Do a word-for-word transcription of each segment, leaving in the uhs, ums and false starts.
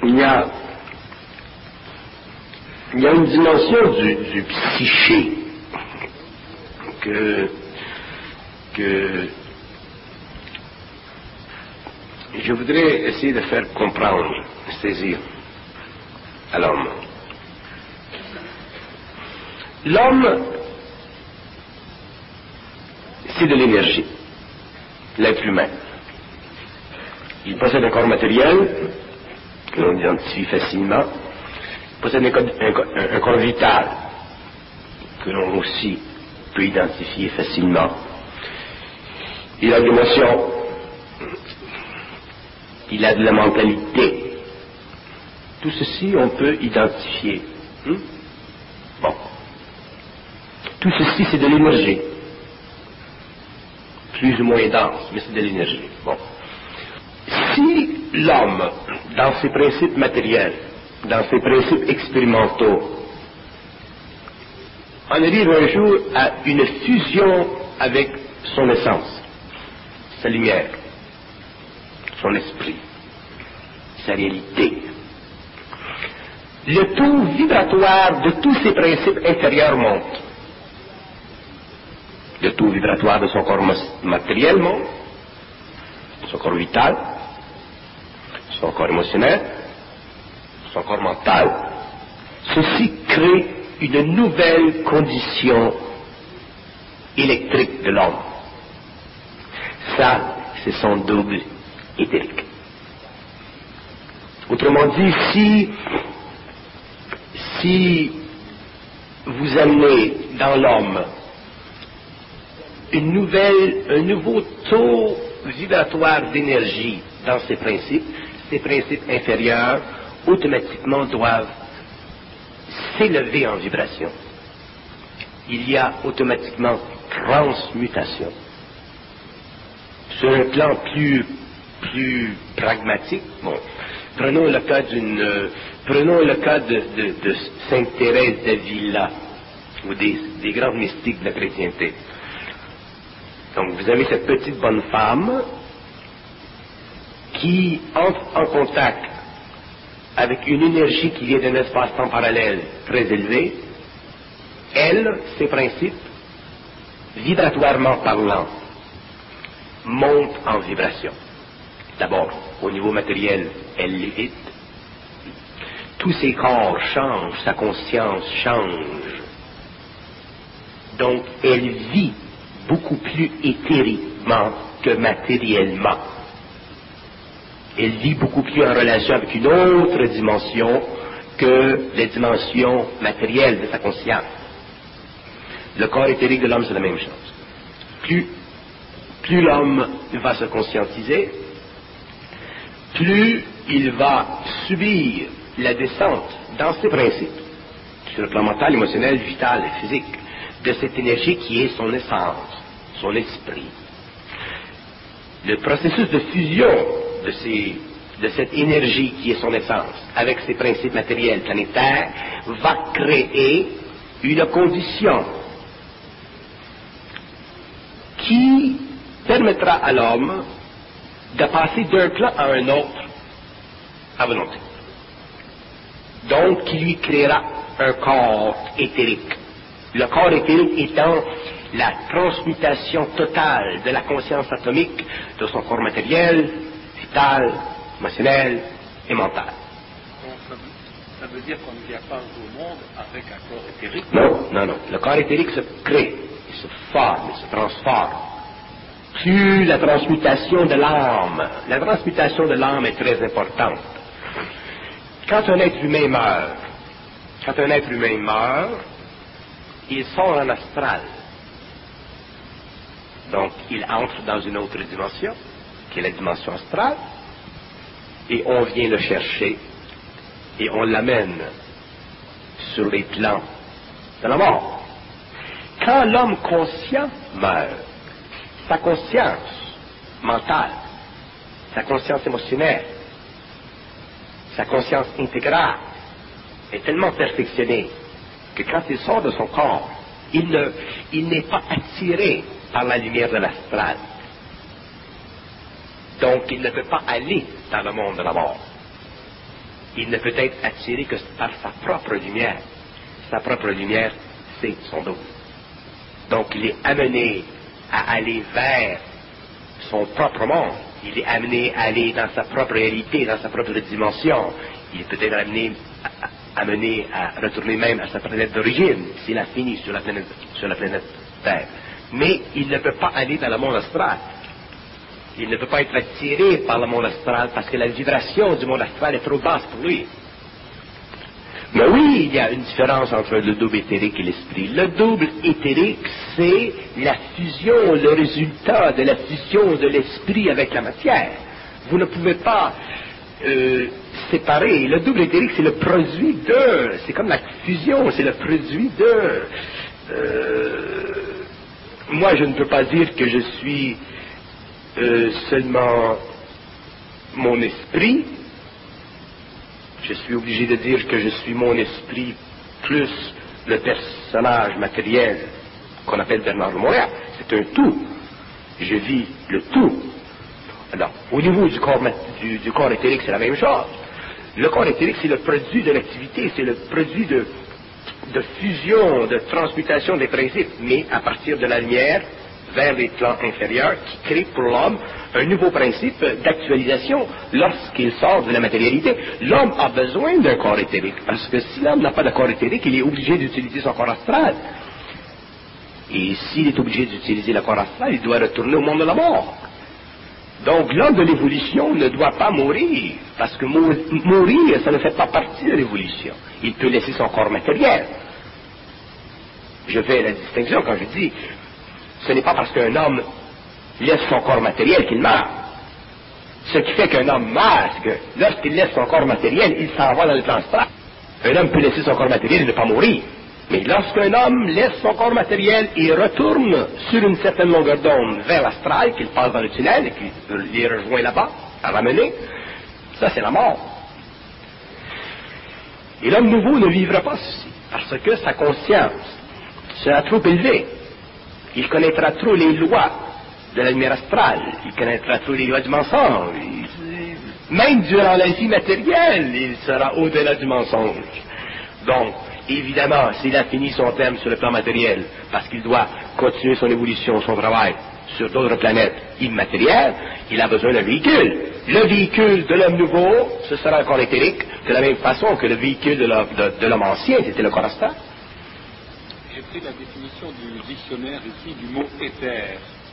il y a, il y a une dimension du, du psyché que, que je voudrais essayer de faire comprendre, saisir à l'homme. L'homme, c'est de l'énergie, l'être humain. Il possède un corps matériel que l'on identifie facilement, il possède un, un, un corps vital que l'on aussi peut identifier facilement. Il a de l'émotion, il a de la mentalité. Tout ceci, on peut identifier. Hmm? Bon. Tout ceci, c'est de l'énergie. Plus ou moins dense, mais c'est de l'énergie. Bon. Si l'homme, dans ses principes matériels, dans ses principes expérimentaux, en arrive un jour à une fusion avec son essence, sa lumière, son esprit, sa réalité, le taux vibratoire de tous ces principes inférieurs monte. Le taux vibratoire de son corps matériel monte, son corps vital, son corps émotionnel, son corps mental. Ceci crée une nouvelle condition électrique de l'homme. Ça, c'est son double éthérique. Autrement dit, si, si vous amenez dans l'homme une nouvelle, un nouveau taux vibratoire d'énergie dans ses principes, ces principes inférieurs automatiquement doivent s'élever en vibration. Il y a automatiquement transmutation. Sur un plan plus, plus pragmatique, bon, prenons le cas d'une, euh, prenons le cas de, de, de Sainte Thérèse d'Avila, ou des, des grands mystiques de la chrétienté. Donc vous avez cette petite bonne femme qui entre en contact avec une énergie qui vient d'un espace-temps parallèle très élevé. Elle, ses principes, vibratoirement parlant, montent en vibration. D'abord, au niveau matériel, elle lévite. Tous ses corps changent, sa conscience change. Donc, elle vit beaucoup plus éthériquement que matériellement. Elle vit beaucoup plus en relation avec une autre dimension que les dimensions matérielles de sa conscience. Le corps éthérique de l'homme, c'est la même chose. Plus, plus l'homme va se conscientiser, plus il va subir la descente dans ses principes, sur le plan mental, émotionnel, vital et physique, de cette énergie qui est son essence, son esprit. Le processus de fusion de, ces, de cette énergie qui est son essence avec ses principes matériels planétaires va créer une condition qui permettra à l'homme de passer d'un plan à un autre à volonté. Donc, qui lui créera un corps éthérique. Le corps éthérique étant la transmutation totale de la conscience atomique de son corps matériel, vital, émotionnel et mental. Donc, ça, veut, ça veut dire qu'on ne vient pas au monde avec un corps éthérique? Non, non, non. Le corps éthérique se crée, il se forme, il se transforme. Plus la transmutation de l'âme, la transmutation de l'âme est très importante. Quand un être humain meurt, quand un être humain meurt, il sort en astral. Donc, il entre dans une autre dimension, qui est la dimension astrale, et on vient le chercher, et on l'amène sur les plans de la mort. Quand l'homme conscient meurt, sa conscience mentale, sa conscience émotionnelle, sa conscience intégrale est tellement perfectionnée que quand il sort de son corps, il, ne, il n'est pas attiré par la lumière de l'astral. Donc, il ne peut pas aller dans le monde de la mort. il ne peut être attiré que par sa propre lumière. Sa propre lumière, c'est son double. Donc il est amené à aller vers son propre monde. Il est amené à aller dans sa propre réalité, dans sa propre dimension. Il est peut-être amené à, amené à retourner même à sa planète d'origine, s'il a fini sur la planète, sur la planète Terre. Mais il ne peut pas aller dans le monde astral. Il ne peut pas être attiré par le monde astral parce que la vibration du monde astral est trop basse pour lui. Mais oui, il y a une différence entre le double éthérique et l'esprit. Le double éthérique, c'est la fusion, le résultat de la fusion de l'esprit avec la matière. Vous ne pouvez pas euh, séparer. Le double éthérique, c'est le produit de. C'est comme la fusion, c'est le produit de. Euh, moi, je ne peux pas dire que je suis euh, seulement mon esprit. Je suis obligé de dire que je suis mon esprit plus le personnage matériel qu'on appelle Bernard de Montréal. C'est un tout. Je vis le tout. Alors, au niveau du corps, du, du corps éthérique, c'est la même chose. Le corps éthérique, c'est le produit de l'activité, c'est le produit de, de fusion, de transmutation des principes, mais à partir de la lumière vers les plans inférieurs qui crée pour l'homme un nouveau principe d'actualisation lorsqu'il sort de la matérialité. L'homme a besoin d'un corps éthérique, parce que si l'homme n'a pas de corps éthérique, il est obligé d'utiliser son corps astral. Et s'il est obligé d'utiliser le corps astral, il doit retourner au monde de la mort. Donc l'homme de l'évolution ne doit pas mourir, parce que mou- mourir, ça ne fait pas partie de l'évolution. Il peut laisser son corps matériel. Je fais la distinction quand je dis ce n'est pas parce qu'un homme laisse son corps matériel qu'il meurt. Ce qui fait qu'un homme meurt, c'est que lorsqu'il laisse son corps matériel, il s'en va dans le plan astral. Un homme peut laisser son corps matériel et ne pas mourir. Mais lorsqu'un homme laisse son corps matériel et retourne sur une certaine longueur d'onde vers l'astral, qu'il passe dans le tunnel et qu'il les rejoint là-bas, à ramener, ça c'est la mort. Et l'homme nouveau ne vivra pas ceci, parce que sa conscience sera trop élevée. Il connaîtra trop les lois de la lumière astrale, il connaîtra trop les lois du mensonge. Il, même durant la vie matérielle, il sera au-delà du mensonge. Donc, évidemment, s'il a fini son terme sur le plan matériel, parce qu'il doit continuer son évolution, son travail sur d'autres planètes immatérielles, il a besoin d'un véhicule. Le véhicule de l'homme nouveau, ce sera un corps éthérique, de la même façon que le véhicule de l'homme, de, de l'homme ancien, c'était le corps astral. J'ai pris la définition du dictionnaire ici du mot éther.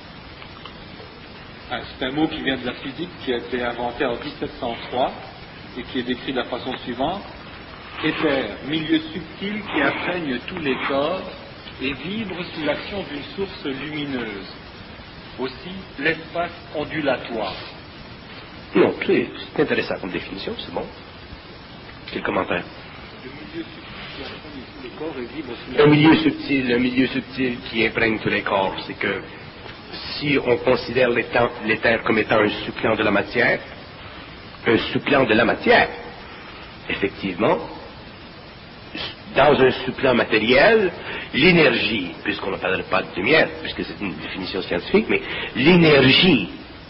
Ah, c'est un mot qui vient de la physique, qui a été inventé en dix-sept cent trois et qui est décrit de la façon suivante. Éther, milieu subtil qui imprègne tous les corps et vibre sous l'action d'une source lumineuse. Aussi, l'espace ondulatoire. Non, c'est, c'est intéressant comme définition, c'est bon. Quel commentaire? Le milieu subtil qui imprègne tous les corps et vibre sous l'action. Un milieu subtil, un milieu subtil qui imprègne tous les corps, c'est que si on considère l'éther, l'éther comme étant un suppléant de la matière, un suppléant de la matière, effectivement, dans un suppléant matériel, l'énergie, puisqu'on ne parle pas de lumière, puisque c'est une définition scientifique, mais l'énergie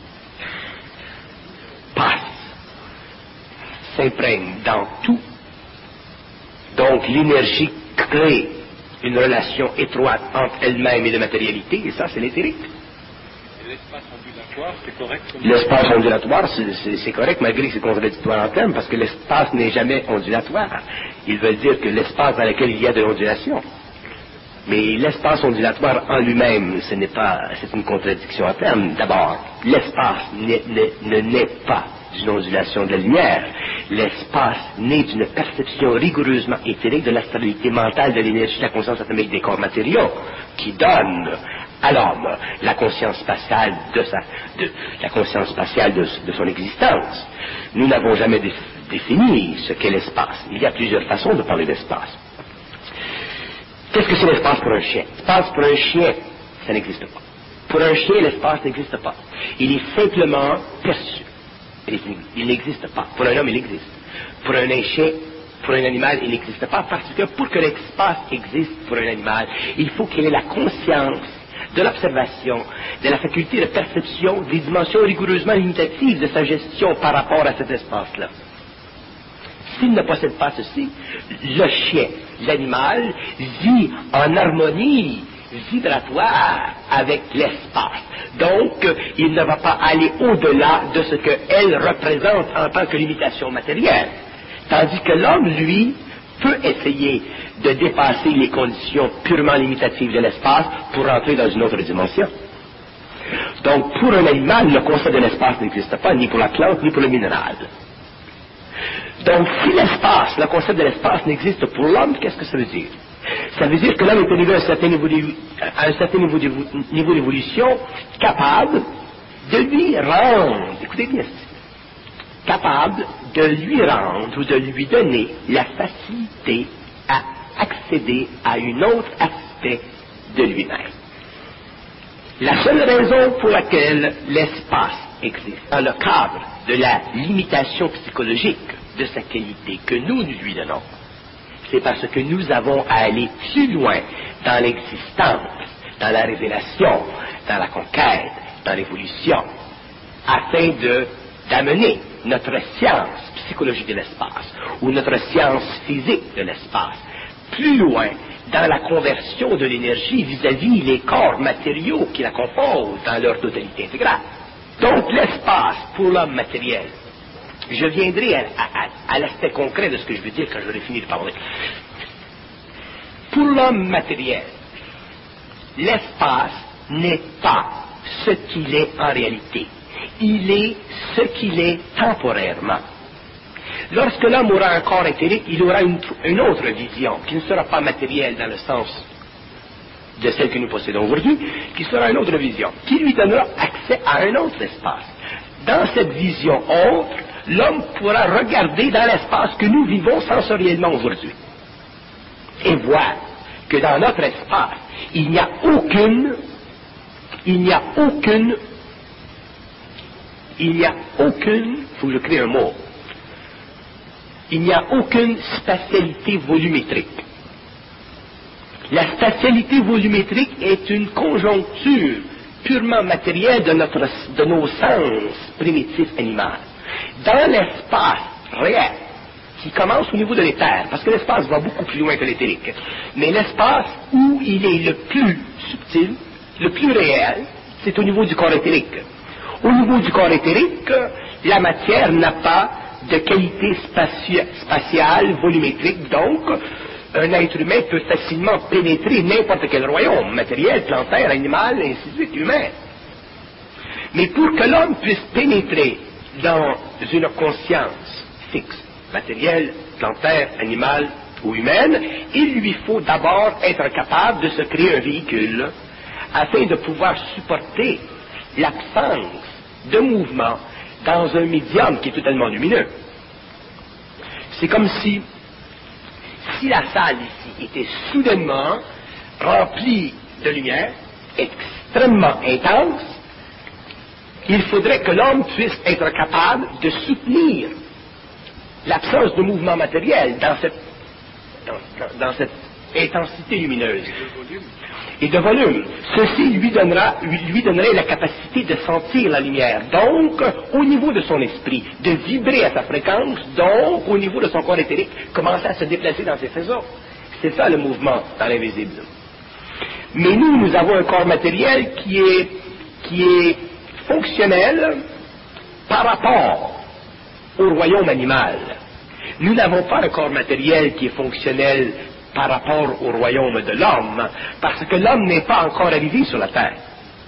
passe, s'imprègne dans tout. Donc l'énergie crée une relation étroite entre elle-même et la matérialité, et ça c'est l'éthérique. L'espace ondulatoire, c'est correct comme... L'espace ondulatoire, c'est, c'est, c'est correct, malgré que c'est contradictoire en termes, parce que l'espace n'est jamais ondulatoire. Il veut dire que l'espace dans lequel il y a de l'ondulation. Mais l'espace ondulatoire en lui-même, ce n'est pas, c'est une contradiction en termes. D'abord, l'espace n'est, ne, ne naît pas d'une ondulation de la lumière. L'espace naît d'une perception rigoureusement éthérique de l'astralité mentale de l'énergie de la conscience atomique des corps matériaux, qui donne à l'homme la conscience spatiale de sa, de, la conscience spatiale de, de son existence. Nous n'avons jamais dé, défini ce qu'est l'espace. Il y a plusieurs façons de parler d'espace. Qu'est-ce que c'est l'espace pour un chien? L'espace pour un chien, ça n'existe pas. Pour un chien, l'espace n'existe pas. Il est simplement perçu. Il n'existe pas. Pour un homme, il existe. Pour un chien, pour un animal, il n'existe pas, parce que pour que l'espace existe pour un animal, il faut qu'il ait la conscience de l'observation, de la faculté de perception des dimensions rigoureusement limitatives de sa gestion par rapport à cet espace-là. S'il ne possède pas ceci, le chien, l'animal, vit en harmonie vibratoire avec l'espace. Donc, il ne va pas aller au-delà de ce qu'elle représente en tant que limitation matérielle. Tandis que l'homme, lui, peut essayer de dépasser les conditions purement limitatives de l'espace pour entrer dans une autre dimension. Donc, pour un animal, le concept de l'espace n'existe pas, ni pour la plante, ni pour le minéral. Donc, si l'espace, le concept de l'espace n'existe pour l'homme, qu'est-ce que ça veut dire? Ça veut dire que l'homme est arrivé à un certain niveau, à un certain niveau, niveau d'évolution capable de lui rendre, écoutez bien, capable de lui rendre ou de lui donner la facilité à accéder à un autre aspect de lui-même. La seule raison pour laquelle l'espace existe dans le cadre de la limitation psychologique de sa qualité que nous, nous lui donnons, c'est parce que nous avons à aller plus loin dans l'existence, dans la révélation, dans la conquête, dans l'évolution, afin de, d'amener notre science psychologique de l'espace, ou notre science physique de l'espace, plus loin dans la conversion de l'énergie vis-à-vis les corps matériaux qui la composent dans leur totalité intégrale. Donc l'espace pour l'homme matériel, je viendrai à, à, à l'aspect concret de ce que je veux dire quand j'aurai fini de parler. Pour l'homme matériel, l'espace n'est pas ce qu'il est en réalité. Il est ce qu'il est temporairement. Lorsque l'homme aura un corps éthérique, il aura une, une autre vision, qui ne sera pas matérielle dans le sens de celle que nous possédons aujourd'hui, qui sera une autre vision, qui lui donnera accès à un autre espace. Dans cette vision autre, l'homme pourra regarder dans l'espace que nous vivons sensoriellement aujourd'hui et voir que dans notre espace, il n'y a aucune, il n'y a aucune, il n'y a aucune, il faut que je crée un mot, il n'y a aucune spatialité volumétrique. La spatialité volumétrique est une conjoncture purement matérielle de, notre, de nos sens primitifs animaux. Dans l'espace réel, qui commence au niveau de l'éther, parce que l'espace va beaucoup plus loin que l'éthérique, mais l'espace où il est le plus subtil, le plus réel, c'est au niveau du corps éthérique. Au niveau du corps éthérique, la matière n'a pas de qualité spatia- spatiale, volumétrique, donc un être humain peut facilement pénétrer n'importe quel royaume, matériel, plantaire, animal, ainsi de suite, humain. Mais pour que l'homme puisse pénétrer dans une conscience fixe, matérielle, plantaire, animale ou humaine, il lui faut d'abord être capable de se créer un véhicule afin de pouvoir supporter l'absence de mouvement dans un médium qui est totalement lumineux. C'est comme si, si la salle ici était soudainement remplie de lumière, extrêmement intense, il faudrait que l'homme puisse être capable de soutenir l'absence de mouvement matériel dans cette, dans, dans, dans cette intensité lumineuse et de volume. Ceci lui donnera, lui, lui donnerait la capacité de sentir la lumière, donc au niveau de son esprit, de vibrer à sa fréquence, donc au niveau de son corps éthérique, commencer à se déplacer dans ses faisceaux. C'est ça le mouvement dans l'invisible. Mais nous, nous avons un corps matériel qui est, qui est fonctionnel par rapport au royaume animal. Nous n'avons pas un corps matériel qui est fonctionnel par rapport au royaume de l'homme, parce que l'homme n'est pas encore arrivé sur la terre.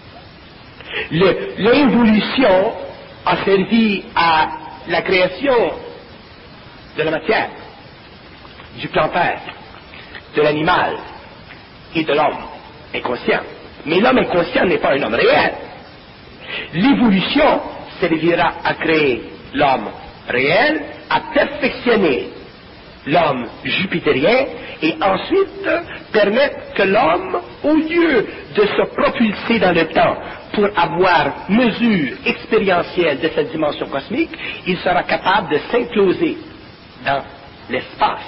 Le, l'évolution a servi à la création de la matière, du plantaire, de l'animal et de l'homme inconscient. Mais l'homme inconscient n'est pas un homme réel. L'évolution servira à créer l'homme réel, à perfectionner l'homme jupitérien et ensuite permettre que l'homme, au lieu de se propulser dans le temps pour avoir mesure expérientielle de cette dimension cosmique, il sera capable de s'imploser dans l'espace,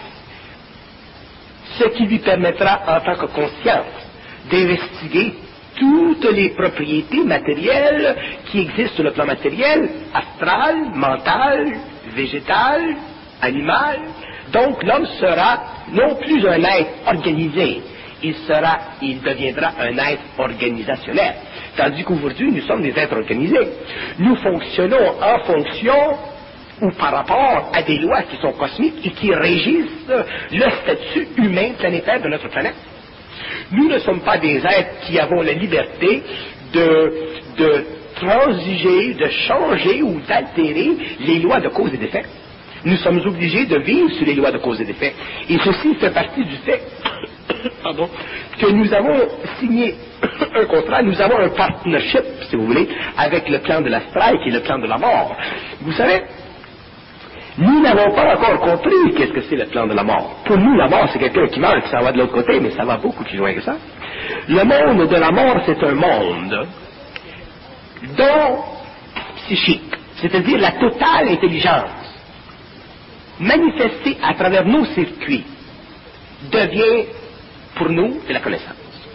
ce qui lui permettra en tant que conscience d'investiguer toutes les propriétés matérielles qui existent sur le plan matériel, astral, mental, végétal, animal. Donc l'homme sera non plus un être organisé, il sera, il deviendra un être organisationnel. Tandis qu'aujourd'hui, nous sommes des êtres organisés. Nous fonctionnons en fonction ou par rapport à des lois qui sont cosmiques et qui régissent le statut humain planétaire de notre planète. Nous ne sommes pas des êtres qui avons la liberté de, de transiger, de changer ou d'altérer les lois de cause et d'effet. Nous sommes obligés de vivre sur les lois de cause et d'effet. Et ceci fait partie du fait pardon, que nous avons signé un contrat, nous avons un partnership, si vous voulez, avec le plan de l'astral qui est le plan de la mort. Vous savez, nous n'avons pas encore compris qu'est-ce que c'est le plan de la mort. Pour nous, la mort, c'est quelqu'un qui meurt, ça va de l'autre côté, mais ça va beaucoup plus loin que ça. Le monde de la mort, c'est un monde dont psychique, c'est-à-dire la totale intelligence manifestée à travers nos circuits, devient pour nous de la connaissance.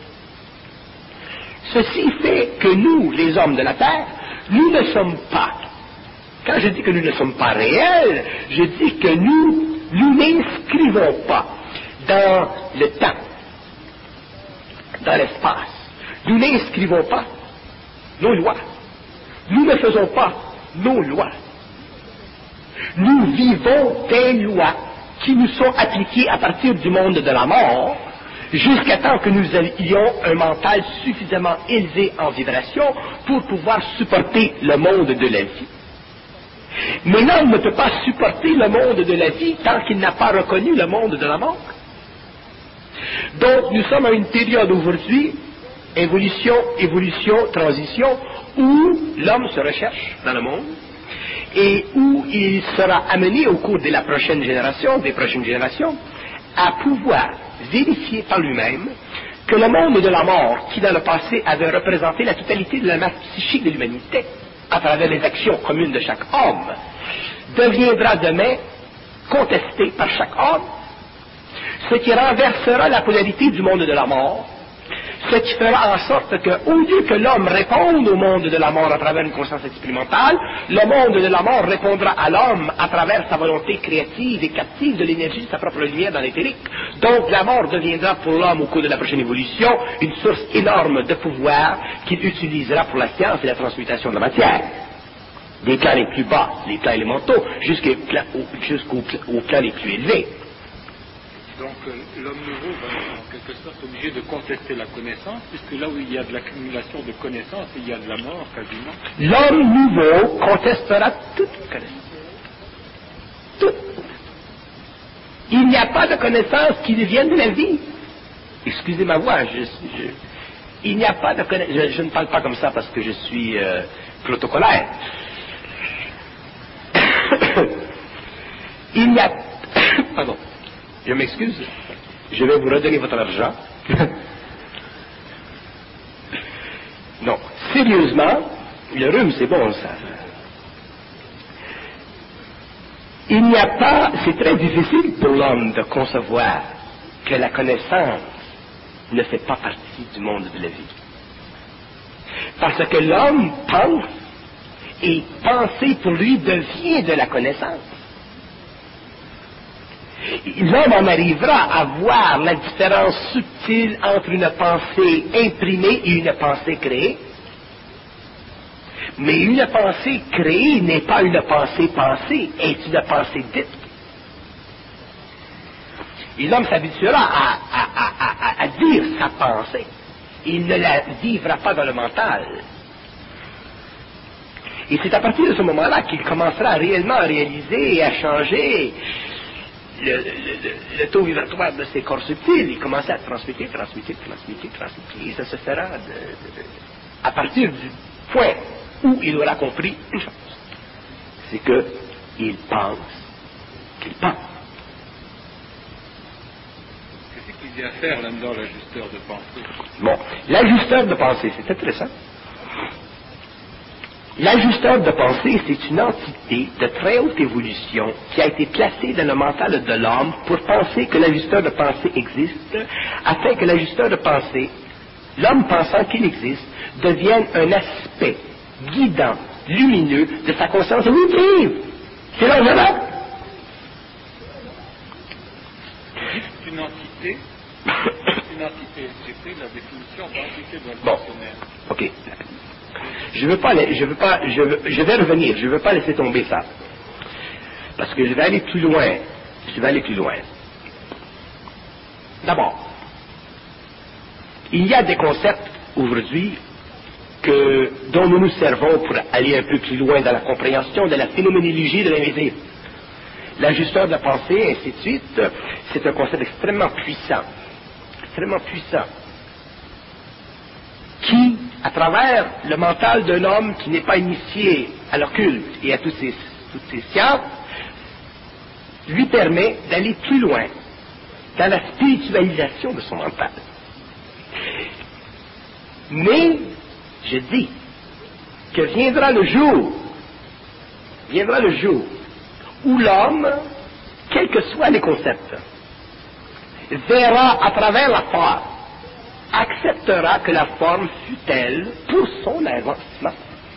Ceci fait que nous, les hommes de la Terre, nous ne sommes pas, quand je dis que nous ne sommes pas réels, je dis que nous, nous n'inscrivons pas dans le temps, dans l'espace, nous n'inscrivons pas nos lois, nous ne faisons pas nos lois. Nous vivons des lois qui nous sont appliquées à partir du monde de la mort, jusqu'à temps que nous ayons un mental suffisamment élevé en vibration pour pouvoir supporter le monde de la vie. Mais l'homme ne peut pas supporter le monde de la vie tant qu'il n'a pas reconnu le monde de la mort. Donc nous sommes à une période aujourd'hui, évolution, évolution, transition, où l'homme se recherche dans le monde, et où il sera amené au cours de la prochaine génération, des prochaines générations, à pouvoir vérifier par lui-même que le monde de la mort, qui dans le passé avait représenté la totalité de la masse psychique de l'humanité, à travers les actions communes de chaque homme, deviendra demain contesté par chaque homme, ce qui renversera la polarité du monde de la mort, ce qui fera en sorte que, au lieu que l'homme réponde au monde de la mort à travers une conscience expérimentale, le monde de la mort répondra à l'homme à travers sa volonté créative et captive de l'énergie de sa propre lumière dans l'éthérique. Donc la mort deviendra pour l'homme au cours de la prochaine évolution une source énorme de pouvoir qu'il utilisera pour la science et la transmutation de la matière. Des plans les plus bas, les plans élémentaux, jusqu'au plan, jusqu'au au plan les plus élevés. Donc euh, l'homme nouveau va être en quelque sorte obligé de contester la connaissance, puisque là où il y a de l'accumulation de connaissances, il y a de la mort quasiment. L'homme nouveau contestera toute connaissance. Toute. Il n'y a pas de connaissance qui vienne de la vie. Excusez ma voix, je, je, il n'y a pas de connaissance. Je, je ne parle pas comme ça parce que je suis euh, protocolaire. Il n'y a... Pardon. Je m'excuse, je vais vous redonner votre argent. Non, sérieusement, le rhume c'est bon ça. Il n'y a pas, c'est très difficile pour l'homme de concevoir que la connaissance ne fait pas partie du monde de la vie. Parce que l'homme pense, et penser pour lui devient de la connaissance. L'homme en arrivera à voir la différence subtile entre une pensée imprimée et une pensée créée. Mais une pensée créée n'est pas une pensée pensée, est une pensée dite. Et l'homme s'habituera à, à, à, à, à dire sa pensée. Il ne la vivra pas dans le mental. Et c'est à partir de ce moment-là qu'il commencera réellement à réaliser et à changer Le, le, le, le taux vibratoire de ces corps subtils. Il commence à transmuter, transmuter, transmuter, transmuter. Et ça se fera de, de, de, à partir du point où il aura compris une chose. C'est qu'il pense qu'il pense. Qu'est-ce qu'il vient faire là-dedans, l'ajusteur de pensée? Bon, l'ajusteur de pensée, c'est intéressant. L'ajusteur de pensée, c'est une entité de très haute évolution qui a été placée dans le mental de l'homme pour penser que l'ajusteur de pensée existe, afin que l'ajusteur de pensée, l'homme pensant qu'il existe, devienne un aspect guidant, lumineux de sa conscience évolutive. C'est l'enjeu. une entité. Une entité. J'ai pris la définition d'entité dans le Bon. dictionnaire. OK. Je veux pas, je veux pas, je, veux, je vais revenir, je veux pas laisser tomber ça. Parce que je vais aller plus loin. Je vais aller plus loin. D'abord, il y a des concepts aujourd'hui que, dont nous nous servons pour aller un peu plus loin dans la compréhension de la phénoménologie de l'invisible. L'ajusteur de la pensée, ainsi de suite, c'est un concept extrêmement puissant. Extrêmement puissant. Qui, à travers le mental d'un homme qui n'est pas initié à l'occulte et à toutes ces, toutes ces sciences, lui permet d'aller plus loin dans la spiritualisation de son mental. Mais, je dis, que viendra le jour, viendra le jour, où l'homme, quels que soient les concepts, verra à travers la forme, acceptera que la forme fut telle pour son avancement,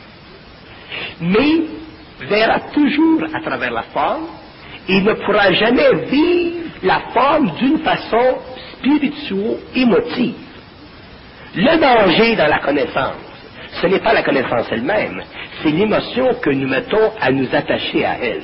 mais verra toujours à travers la forme et ne pourra jamais vivre la forme d'une façon spirituelle-émotive. Le danger dans la connaissance, ce n'est pas la connaissance elle-même, c'est l'émotion que nous mettons à nous attacher à elle.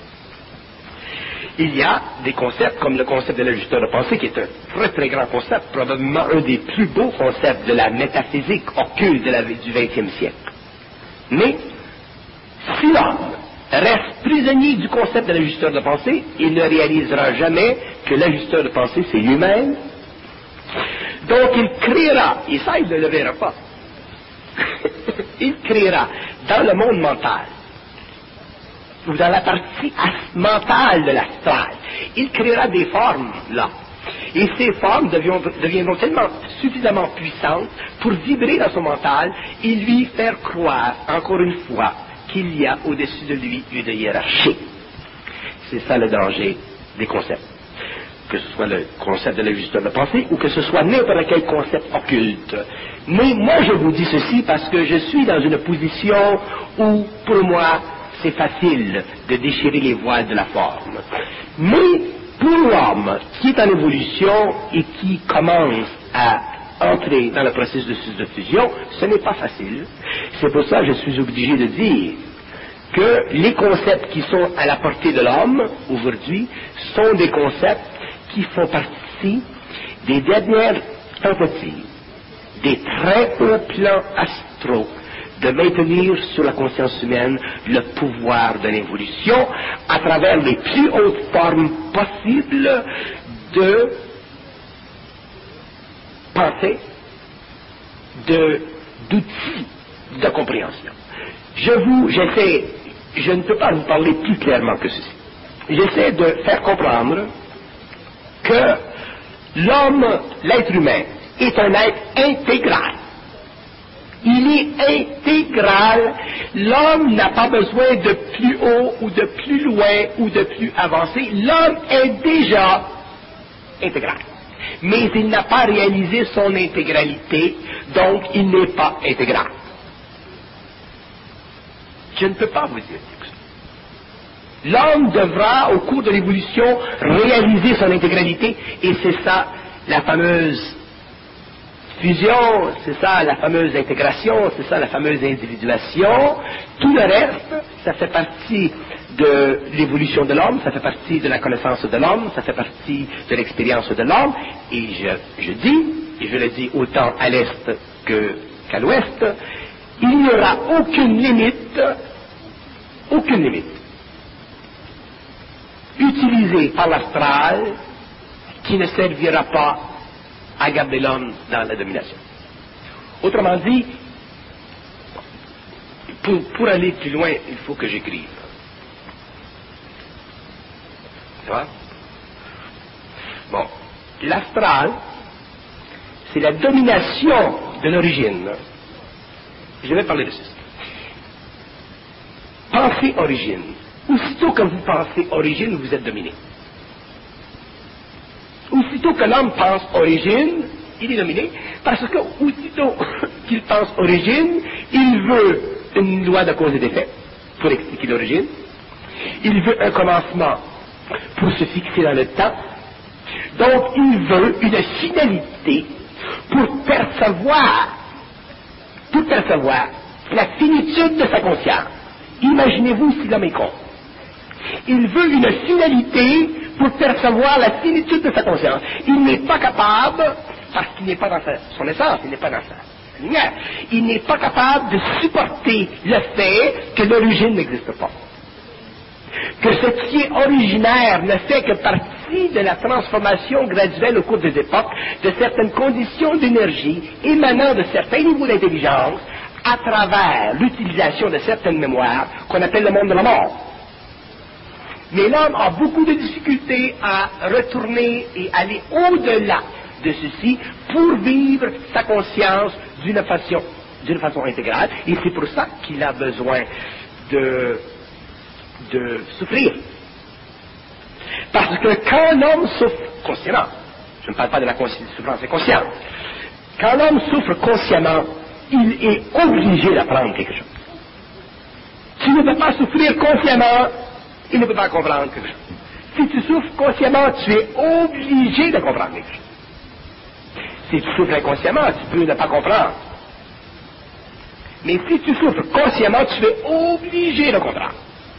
Il y a des concepts comme le concept de l'ajusteur de pensée, qui est un très très grand concept, probablement un des plus beaux concepts de la métaphysique occulte de la, du vingtième siècle. Mais, si l'homme reste prisonnier du concept de l'ajusteur de pensée, il ne réalisera jamais que l'ajusteur de pensée, c'est lui-même. Donc il créera, et ça il ne le verra pas, il créera dans le monde mental, ou dans la partie mentale de l'astral, il créera des formes là. Et ces formes deviendront, deviendront tellement suffisamment puissantes pour vibrer dans son mental et lui faire croire, encore une fois, qu'il y a au-dessus de lui une hiérarchie. C'est ça le danger des concepts. Que ce soit le concept de l'ajusteur de pensée ou que ce soit n'importe quel concept occulte. Mais moi je vous dis ceci parce que je suis dans une position où, pour moi, c'est facile de déchirer les voiles de la forme. Mais pour l'homme qui est en évolution et qui commence à entrer dans le processus de fusion, ce n'est pas facile. C'est pour ça que je suis obligé de dire que les concepts qui sont à la portée de l'homme aujourd'hui sont des concepts qui font partie des dernières tentatives, des très hauts plans astraux, de maintenir sur la conscience humaine le pouvoir de l'évolution à travers les plus hautes formes possibles de pensée, de, d'outils de compréhension. Je vous, j'essaie, je ne peux pas vous parler plus clairement que ceci. J'essaie de faire comprendre que l'homme, l'être humain, est un être intégral. Il est intégral. L'homme n'a pas besoin de plus haut ou de plus loin ou de plus avancé. L'homme est déjà intégral. Mais il n'a pas réalisé son intégralité, donc il n'est pas intégral. Je ne peux pas vous dire ça. L'homme devra, au cours de l'évolution, réaliser son intégralité, et c'est ça la fameuse fusion, c'est ça la fameuse intégration, c'est ça la fameuse individuation. Tout le reste, ça fait partie de l'évolution de l'homme, ça fait partie de la connaissance de l'homme, ça fait partie de l'expérience de l'homme, et je, je dis, et je le dis autant à l'est que, qu'à l'ouest, il n'y aura aucune limite, aucune limite, utilisée par l'astral qui ne servira pas à garder l'homme dans la domination. Autrement dit, pour, pour aller plus loin, il faut que j'écrive. Tu vois? Bon, l'astral, c'est la domination de l'origine. Je vais parler de ceci. Pensez origine. Aussitôt que vous pensez origine, vous êtes dominé. Aussitôt que l'homme pense origine, il est dominé, parce que aussitôt qu'il pense origine, il veut une loi de cause et d'effet pour expliquer l'origine. Il veut un commencement pour se fixer dans le temps. Donc, il veut une finalité pour percevoir, pour percevoir la finitude de sa conscience. Imaginez-vous si l'homme est con. Il veut une finalité pour percevoir la finitude de sa conscience. Il n'est pas capable, parce qu'il n'est pas dans sa, son essence, il n'est pas dans sa lumière, il n'est pas capable de supporter le fait que l'origine n'existe pas. Que ce qui est originaire ne fait que partie de la transformation graduelle au cours des époques de certaines conditions d'énergie émanant de certains niveaux d'intelligence à travers l'utilisation de certaines mémoires qu'on appelle le monde de la mort. Mais l'homme a beaucoup de difficultés à retourner et aller au-delà de ceci pour vivre sa conscience d'une façon, d'une façon intégrale. Et c'est pour ça qu'il a besoin de, de souffrir. Parce que quand l'homme souffre consciemment, je ne parle pas de la souffrance inconsciente, quand l'homme souffre consciemment, il est obligé d'apprendre quelque chose. Tu ne peux pas souffrir consciemment, il ne peut pas comprendre quelque chose. Si tu souffres consciemment, tu es obligé de comprendre quelque chose. Si tu souffres inconsciemment, tu peux ne pas comprendre. Mais si tu souffres consciemment, tu es obligé de comprendre.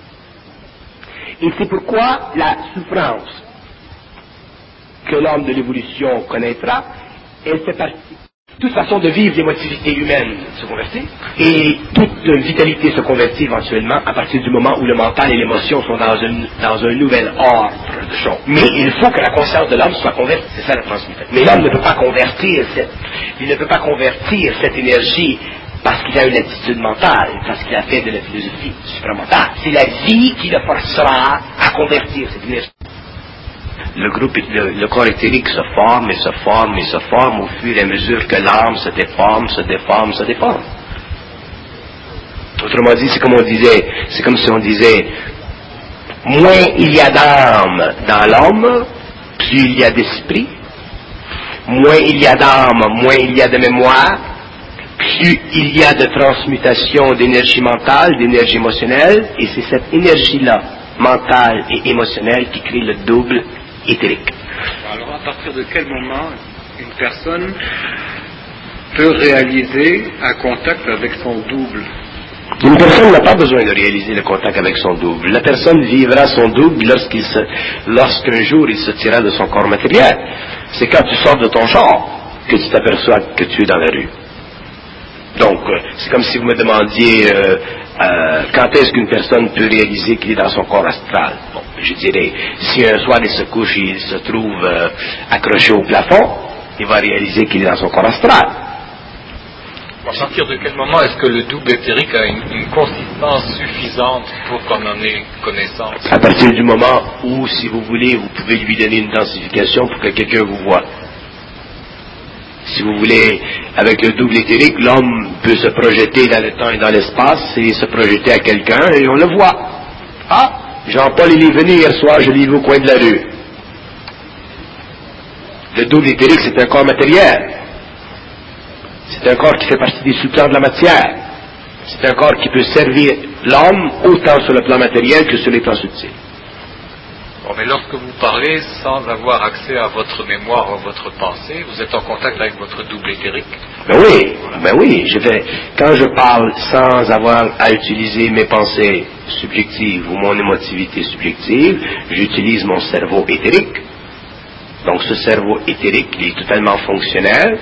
Et c'est pourquoi la souffrance que l'homme de l'évolution connaîtra, elle fait partie de toute façon de vivre l'émotivité humaine se convertit, et toute vitalité se convertit éventuellement à partir du moment où le mental et l'émotion sont dans, une, dans un nouvel ordre de choses. Mais il faut que la conscience de l'homme soit convertie, c'est ça la transmutation. Mais l'homme ne peut pas convertir cette, il ne peut pas convertir cette énergie parce qu'il a une attitude mentale, parce qu'il a fait de la philosophie supramentale. C'est la vie qui le forcera à convertir cette énergie. Le, groupe, le, le corps éthérique se forme et se forme et se forme au fur et à mesure que l'âme se déforme, se déforme, se déforme. Autrement dit, c'est comme on disait, c'est comme si on disait, moins il y a d'âme dans l'homme, plus il y a d'esprit. Moins il y a d'âme, moins il y a de mémoire. Plus il y a de transmutation d'énergie mentale, d'énergie émotionnelle, et c'est cette énergie-là, mentale et émotionnelle, qui crée le double éthérique. Alors, à partir de quel moment une personne peut réaliser un contact avec son double? Une personne n'a pas besoin de réaliser le contact avec son double. La personne vivra son double lorsqu'il se, lorsqu'un jour il se tirera de son corps matériel. C'est quand tu sors de ton char que tu t'aperçois que tu es dans la rue. Donc, euh, c'est comme si vous me demandiez euh, euh, quand est-ce qu'une personne peut réaliser qu'il est dans son corps astral. Bon, je dirais, si un soir il se couche et il se trouve euh, accroché au plafond, il va réaliser qu'il est dans son corps astral. À partir de quel moment est-ce que le double éthérique a une, une consistance suffisante pour qu'on en ait connaissance? À partir du moment où, si vous voulez, vous pouvez lui donner une densification pour que quelqu'un vous voie. Si vous voulez, avec le double éthérique, l'homme peut se projeter dans le temps et dans l'espace et se projeter à quelqu'un et on le voit. Ah, Jean-Paul il est venu hier soir, je l'ai vu au coin de la rue. Le double éthérique, c'est un corps matériel. C'est un corps qui fait partie des sous-plans de la matière. C'est un corps qui peut servir l'homme autant sur le plan matériel que sur les plans subtils. Bon, mais lorsque vous parlez sans avoir accès à votre mémoire ou à votre pensée, vous êtes en contact avec votre double éthérique? Ben oui, ben oui. Je fais, quand je parle sans avoir à utiliser mes pensées subjectives ou mon émotivité subjective, j'utilise mon cerveau éthérique. Donc ce cerveau éthérique, il est totalement fonctionnel.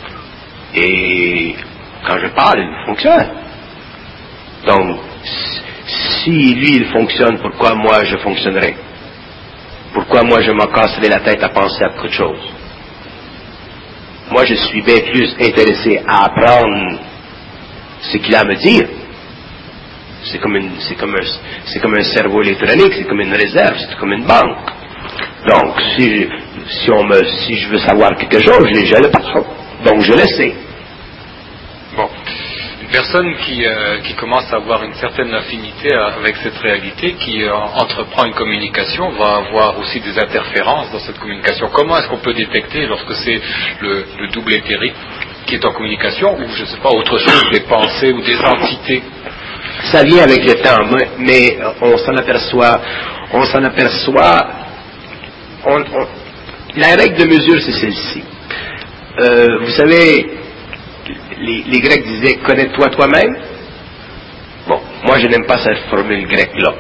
Et quand je parle, il fonctionne. Donc, si lui, il fonctionne, pourquoi moi, je fonctionnerai? Pourquoi moi, je m'en casserai la tête à penser à autre chose? Moi, je suis bien plus intéressé à apprendre ce qu'il a à me dire. C'est comme, une, c'est, comme un, c'est comme un cerveau électronique, c'est comme une réserve, c'est comme une banque. Donc, si, si, on me, si je veux savoir quelque chose, je, je le passe. Donc, je le sais. Bon. Une personne qui, euh, qui commence à avoir une certaine affinité avec cette réalité, qui euh, entreprend une communication, va avoir aussi des interférences dans cette communication. Comment est-ce qu'on peut détecter lorsque c'est le, le double éthérique qui est en communication, ou je ne sais pas, autre chose, des pensées ou des entités? Ça vient avec le temps, mais on s'en aperçoit, on s'en aperçoit, on, on, La règle de mesure, c'est celle-ci. Euh, vous savez, les, les Grecs disaient « connais-toi toi-même ». Bon, moi je n'aime pas cette formule grecque-là,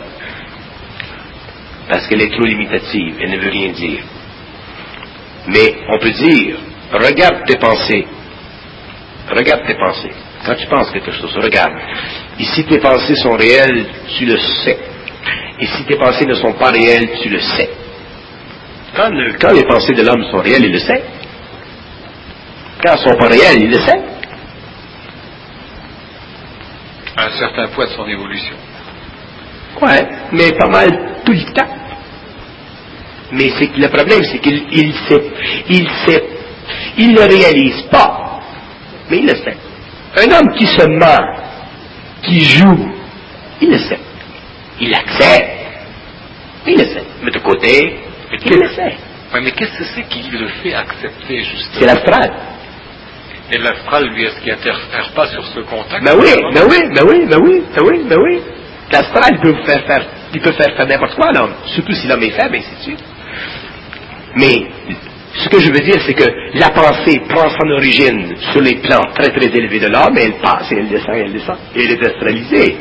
parce qu'elle est trop limitative, elle ne veut rien dire. Mais on peut dire « regarde tes pensées ». Regarde tes pensées. Quand tu penses quelque chose, regarde. Et si tes pensées sont réelles, tu le sais. Et si tes pensées ne sont pas réelles, tu le sais. Quand, le, quand les pensées de l'homme sont réelles, il le sait. Quand elles ne sont pas réelles, il le sait. À un certain point de son évolution. Ouais, mais pas mal tout le temps. Mais c'est, le problème, c'est qu'il il sait, il sait, il ne réalise pas, mais il le sait. Un homme qui se ment, qui joue, il le sait. Il l'accepte, il le sait. Mais de côté, il le sait. Ouais, mais qu'est-ce que c'est qui le fait accepter, justement? C'est l'astral. Et l'astral, lui, est-ce qu'il n'interfère pas sur ce contact? Ben oui, ben oui, ben oui, ben oui, ben oui, ben oui. L'astral, il peut vous faire faire, il peut faire faire n'importe quoi, l'homme. Surtout si l'homme est faible, et ainsi de suite. Mais, ce que je veux dire, c'est que la pensée prend son origine sur les plans très très élevés de l'homme, et elle passe, et elle descend, et elle descend, et elle est astralisée.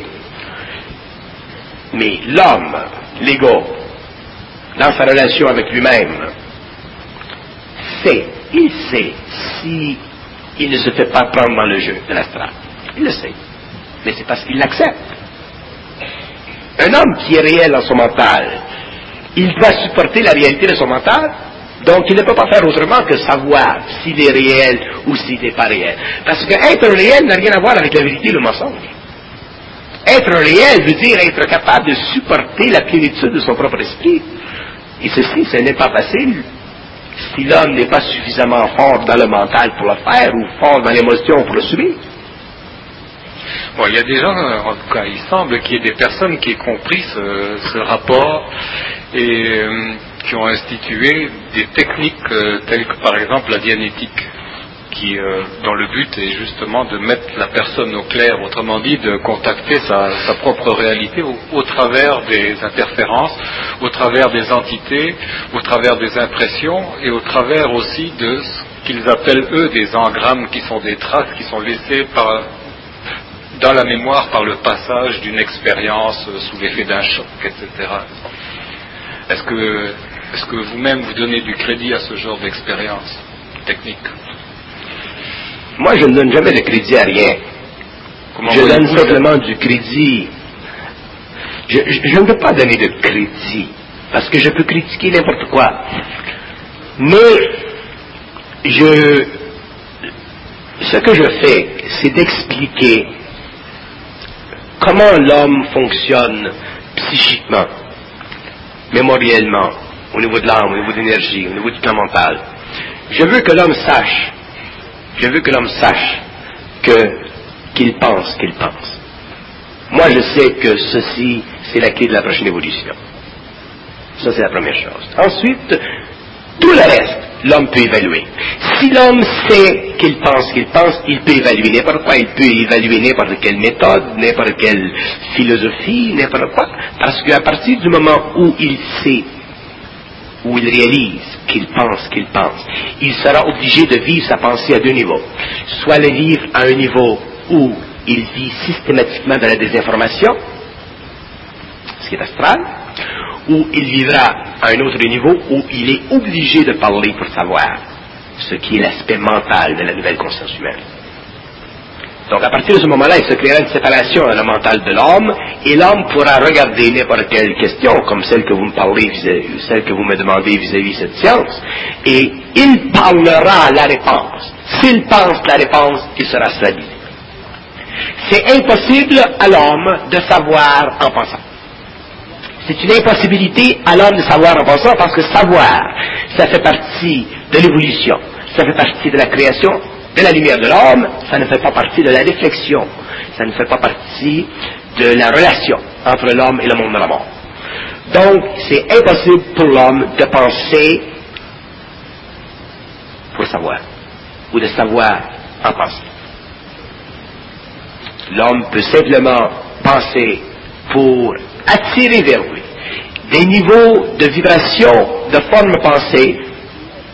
Mais l'homme, l'ego, dans sa relation avec lui-même, sait, il sait si il ne se fait pas prendre dans le jeu de l'astral. Il le sait. Mais c'est parce qu'il l'accepte. Un homme qui est réel dans son mental, il doit supporter la réalité de son mental, donc il ne peut pas faire autrement que savoir s'il est réel ou s'il n'est pas réel. Parce que être réel n'a rien à voir avec la vérité et le mensonge. Être réel veut dire être capable de supporter la plénitude de son propre esprit. Et ceci, ce n'est pas facile si l'homme n'est pas suffisamment fort dans le mental pour le faire ou fort dans l'émotion pour le subir. Bon, il y a des gens, en tout cas, il semble qu'il y ait des personnes qui aient compris ce, ce rapport et euh, qui ont institué des techniques euh, telles que, par exemple, la dianétique, qui, euh, dont le but est justement de mettre la personne au clair, autrement dit, de contacter sa, sa propre réalité au, au travers des interférences, au travers des entités, au travers des impressions et au travers aussi de ce qu'ils appellent, eux, des engrammes qui sont des traces qui sont laissées par... dans la mémoire par le passage d'une expérience sous l'effet d'un choc, et cetera. Est-ce que, est-ce que vous-même vous donnez du crédit à ce genre d'expérience technique? Moi, je ne donne jamais de crédit à rien. Comment je donne simplement le... du crédit. Je, je, je ne veux pas donner de crédit, parce que je peux critiquer n'importe quoi. Mais, je, ce que je fais, c'est d'expliquer comment l'homme fonctionne psychiquement, mémoriellement, au niveau de l'âme, au niveau de l'énergie, au niveau du plan mental. Je veux que l'homme sache, je veux que l'homme sache que, qu'il pense qu'il pense. Moi, je sais que ceci, c'est la clé de la prochaine évolution. Ça, c'est la première chose. Ensuite, tout le reste, l'homme peut évaluer. Si l'homme sait qu'il pense qu'il pense, il peut évaluer n'importe quoi. Il peut évaluer n'importe quelle méthode, n'importe quelle philosophie, n'importe quoi. Parce qu'à partir du moment où il sait, où il réalise qu'il pense qu'il pense, il sera obligé de vivre sa pensée à deux niveaux. Soit le vivre à un niveau où il vit systématiquement dans la désinformation, ce qui est astral, ou il vivra à un autre niveau où il est obligé de parler pour savoir ce qui est l'aspect mental de la nouvelle conscience humaine. Donc à partir de ce moment-là, il se créera une séparation dans le mental de l'homme, et l'homme pourra regarder n'importe quelle question, comme celle que vous me parlez, celle que vous me demandez vis-à-vis de cette science, et il parlera la réponse. S'il pense la réponse, il sera stabilisé. C'est impossible à l'homme de savoir en pensant. C'est une impossibilité à l'homme de savoir en pensant, parce que savoir, ça fait partie de l'évolution, ça fait partie de la création de la lumière de l'homme, ça ne fait pas partie de la réflexion, ça ne fait pas partie de la relation entre l'homme et le monde de la mort. Donc, c'est impossible pour l'homme de penser pour savoir, ou de savoir en pensant. L'homme peut simplement penser pour attirer vers lui des niveaux de vibration, de forme pensée,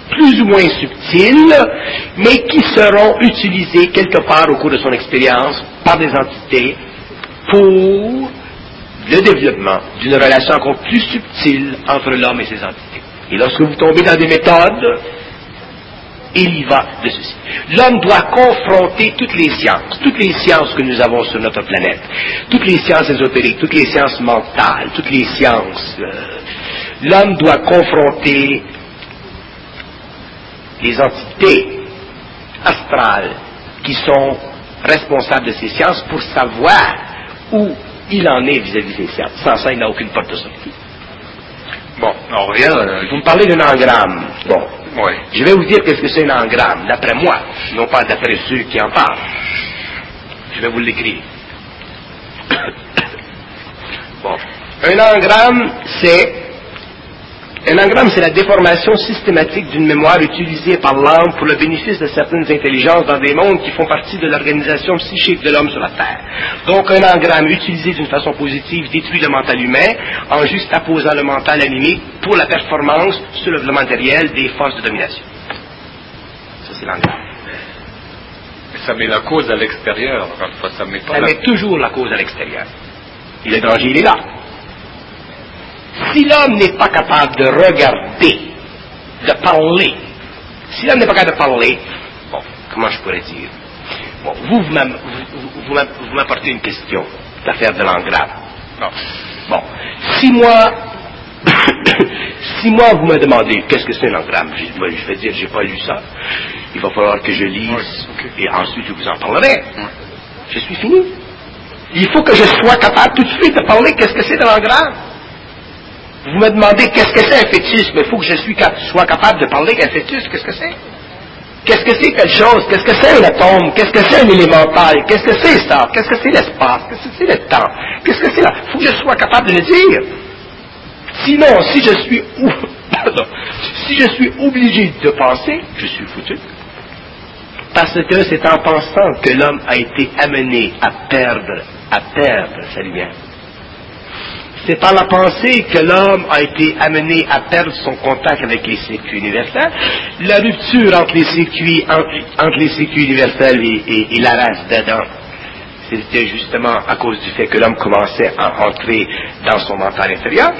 plus ou moins subtiles, mais qui seront utilisées quelque part au cours de son expérience par des entités pour le développement d'une relation encore plus subtile entre l'homme et ses entités. Et lorsque vous tombez dans des méthodes, il y va de ceci. L'homme doit confronter toutes les sciences, toutes les sciences que nous avons sur notre planète, toutes les sciences ésotériques, toutes les sciences mentales, toutes les sciences. Euh, l'homme doit confronter les entités astrales qui sont responsables de ces sciences pour savoir où il en est vis-à-vis de ces sciences. Sans ça, il n'a aucune porte de sortie. Bon, on revient. Euh, Vous me parlez d'un engramme. Bon. Oui. Je vais vous dire qu'est-ce que c'est un engramme, d'après moi, non pas d'après ceux qui en parlent. Je vais vous l'écrire. Bon. Un engramme, c'est un engramme, c'est la déformation systématique d'une mémoire utilisée par l'âme pour le bénéfice de certaines intelligences dans des mondes qui font partie de l'organisation psychique de l'homme sur la Terre. Donc, un engramme utilisé d'une façon positive détruit le mental humain en juste apposant le mental animé pour la performance sur le matériel des forces de domination. Ça, c'est l'engramme. Ça met la cause à l'extérieur. Enfin, ça met pas Ça la... met toujours la cause à l'extérieur. Et le danger, il est là. Si l'homme n'est pas capable de regarder, de parler, si l'homme n'est pas capable de parler, bon, comment je pourrais dire? Bon, vous, vous, vous, vous m'apportez une question, l'affaire de l'engramme. Bon. Bon, si moi, si moi vous me demandez qu'est-ce que c'est un engramme, je, je vais dire, j'ai pas lu ça, il va falloir que je lise, oui, okay. Et ensuite je vous en parlerai. Oui. Je suis fini. Il faut que je sois capable tout de suite de parler qu'est-ce que c'est de l'engramme. Vous me demandez qu'est-ce que c'est un fétiche, mais il faut que je suis, sois capable de parler qu'un fétiche, qu'est-ce que c'est? Qu'est-ce que c'est telle chose? Qu'est-ce que c'est un atome? Qu'est-ce que c'est un élémental? Qu'est-ce que c'est ça? Qu'est-ce que c'est l'espace? Qu'est-ce que c'est le temps? Qu'est-ce que c'est là? Il faut que je sois capable de le dire. Sinon, si je suis, pardon, si je suis obligé de penser, je suis foutu. Parce que c'est en pensant que l'homme a été amené à perdre, à perdre sa lumière. C'est par la pensée que l'homme a été amené à perdre son contact avec les circuits universels. La rupture entre les circuits, entre, entre les circuits universels et, et, et la race d'Adam, c'était justement à cause du fait que l'homme commençait à entrer dans son mental intérieur.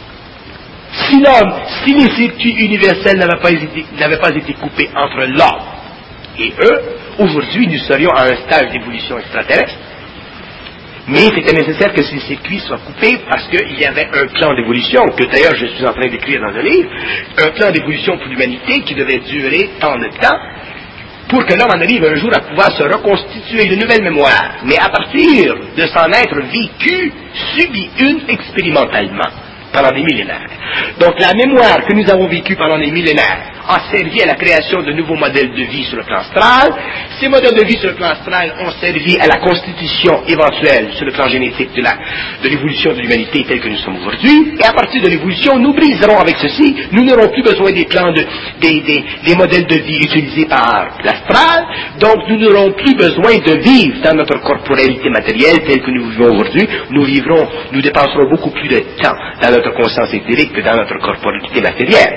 Si l'homme, si les circuits universels n'avaient pas été, n'avaient pas été coupés entre l'homme et eux, aujourd'hui nous serions à un stage d'évolution extraterrestre. Mais c'était nécessaire que ces circuits soient coupés parce qu'il y avait un plan d'évolution, que d'ailleurs je suis en train d'écrire dans un livre, un plan d'évolution pour l'humanité qui devait durer tant de temps pour que l'homme en arrive un jour à pouvoir se reconstituer de nouvelles mémoires, mais à partir de s'en être vécu, subi une expérimentalement pendant des millénaires. Donc la mémoire que nous avons vécue pendant des millénaires a servi à la création de nouveaux modèles de vie sur le plan astral. Ces modèles de vie sur le plan astral ont servi à la constitution éventuelle sur le plan génétique de, la, de l'évolution de l'humanité telle que nous sommes aujourd'hui. Et à partir de l'évolution, nous briserons avec ceci. Nous n'aurons plus besoin des plans de, des, des, des modèles de vie utilisés par l'astral. Donc nous n'aurons plus besoin de vivre dans notre corporalité matérielle telle que nous vivons aujourd'hui. Nous vivrons, nous dépenserons beaucoup plus de temps dans notre conscience éthérique que dans notre corporalité matérielle.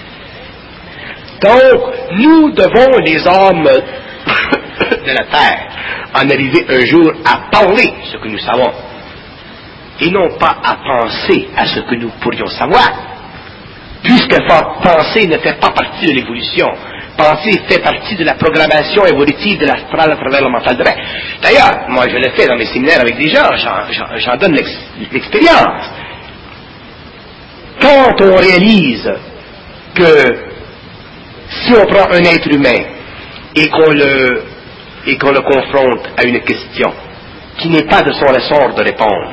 Donc, nous devons, les hommes de la Terre, en arriver un jour à parler ce que nous savons, et non pas à penser à ce que nous pourrions savoir, puisque penser ne fait pas partie de l'évolution. Penser fait partie de la programmation évolutive de l'astral à travers le mental de l'être. D'ailleurs, moi je le fais dans mes séminaires avec des gens, j'en, j'en, j'en donne l'ex, l'expérience. Quand on réalise que si on prend un être humain et qu'on le, et qu'on le confronte à une question qui n'est pas de son ressort de répondre,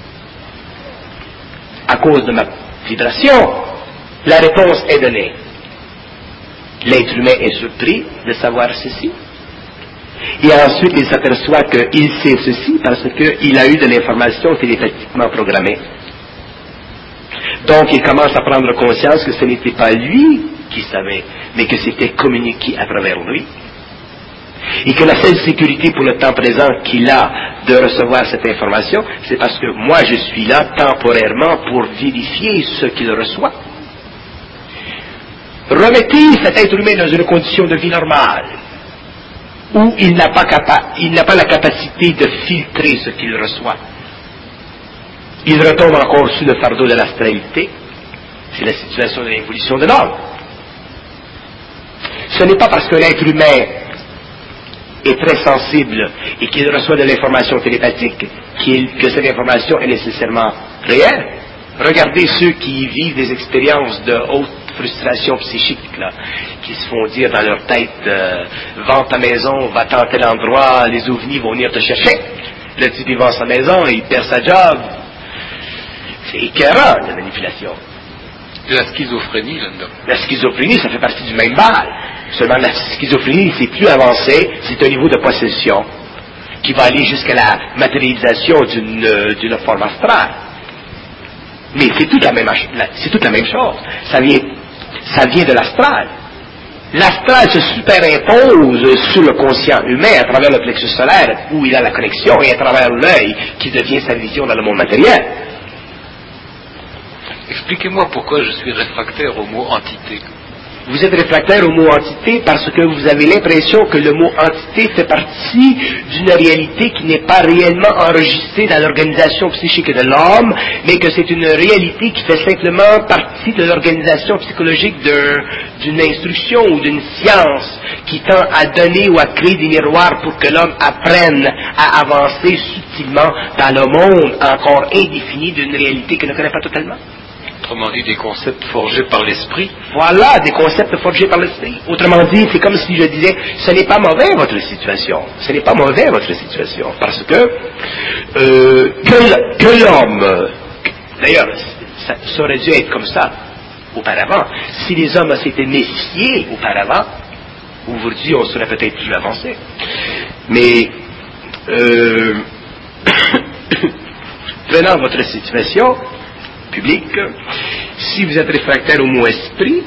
à cause de ma vibration, la réponse est donnée. L'être humain est surpris de savoir ceci. Et ensuite, il s'aperçoit qu'il sait ceci parce qu'il a eu de l'information télépathiquement programmée. Donc, il commence à prendre conscience que ce n'était pas lui qui savait, mais que c'était communiqué à travers lui. Et que la seule sécurité pour le temps présent qu'il a de recevoir cette information, c'est parce que moi je suis là temporairement pour vérifier ce qu'il reçoit. Remettez cet être humain dans une condition de vie normale, où il n'a pas, capa- il n'a pas la capacité de filtrer ce qu'il reçoit. Il retombe encore sous le fardeau de l'astralité. C'est la situation de l'évolution de l'homme. Ce n'est pas parce que l'être humain est très sensible et qu'il reçoit de l'information télépathique qu'il, que cette information est nécessairement réelle. Regardez ceux qui vivent des expériences de haute frustration psychique, là, qui se font dire dans leur tête euh, vends ta maison, va-t'en à tel endroit, les ovnis vont venir te chercher. Le type il vend sa maison, il perd sa job. C'est écœurant, la manipulation. De la schizophrénie là-dedans. La schizophrénie, ça fait partie du même bal. Seulement la schizophrénie, c'est plus avancé, c'est un niveau de possession qui va aller jusqu'à la matérialisation d'une, euh, d'une forme astrale. Mais c'est toute la même, c'est toute la même chose. Ça vient, ça vient de l'astral. L'astral se superimpose sur le conscient humain à travers le plexus solaire où il a la connexion et à travers l'œil qui devient sa vision dans le monde matériel. Expliquez-moi pourquoi je suis réfractaire au mot entité. Vous êtes réfractaire au mot entité parce que vous avez l'impression que le mot entité fait partie d'une réalité qui n'est pas réellement enregistrée dans l'organisation psychique de l'homme, mais que c'est une réalité qui fait simplement partie de l'organisation psychologique d'un, d'une instruction ou d'une science qui tend à donner ou à créer des miroirs pour que l'homme apprenne à avancer subtilement dans le monde encore indéfini d'une réalité qu'il ne connaît pas totalement. Autrement dit, des concepts forgés par l'esprit. Voilà, des concepts forgés par l'esprit. Autrement dit, c'est comme si je disais, ce n'est pas mauvais votre situation. Ce n'est pas mauvais votre situation. Parce que, euh, que, que l'homme, d'ailleurs, ça, ça aurait dû être comme ça auparavant. Si les hommes s'étaient méfiés auparavant, aujourd'hui on serait peut-être plus avancé. Mais, euh, prenant votre situation publique, si vous êtes réfractaire au mot esprit,